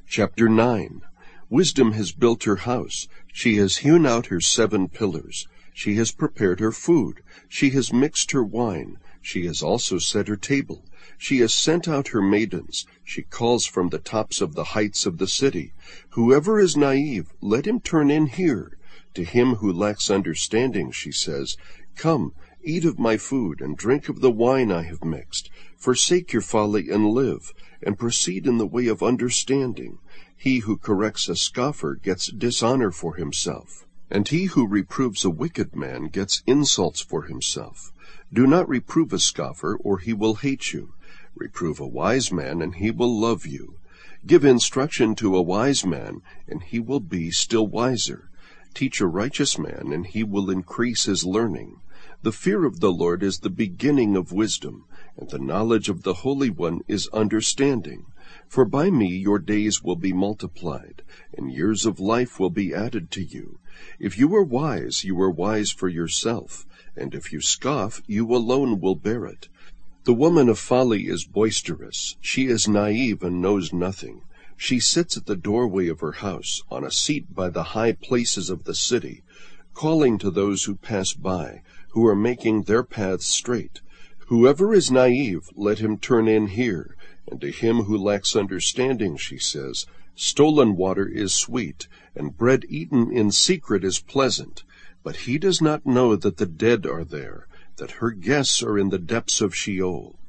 Chapter 9. Wisdom has built her house. She has hewn out her 7 pillars. She has prepared her food. She has mixed her wine. She has also set her table. She has sent out her maidens. She calls from the tops of the heights of the city. Whoever is naive, let him turn in here. To him who lacks understanding, she says, Come, eat of my food, and drink of the wine I have mixed. Forsake your folly and live, and proceed in the way of understanding. He who corrects a scoffer gets dishonor for himself, and he who reproves a wicked man gets insults for himself. Do not reprove a scoffer, or he will hate you. Reprove a wise man, and he will love you. Give instruction to a wise man, and he will be still wiser. Teach a righteous man, and he will increase his learning. The fear of the Lord is the beginning of wisdom, and the knowledge of the Holy One is understanding. For by me your days will be multiplied, and years of life will be added to you. If you are wise for yourself, and if you scoff, you alone will bear it. The woman of folly is boisterous. She is naive and knows nothing. She sits at the doorway of her house, on a seat by the high places of the city, calling to those who pass by, who are making their paths straight. Whoever is naive, let him turn in here. And to him who lacks understanding, she says, Stolen water is sweet, and bread eaten in secret is pleasant. But he does not know that the dead are there, that her guests are in the depths of Sheol.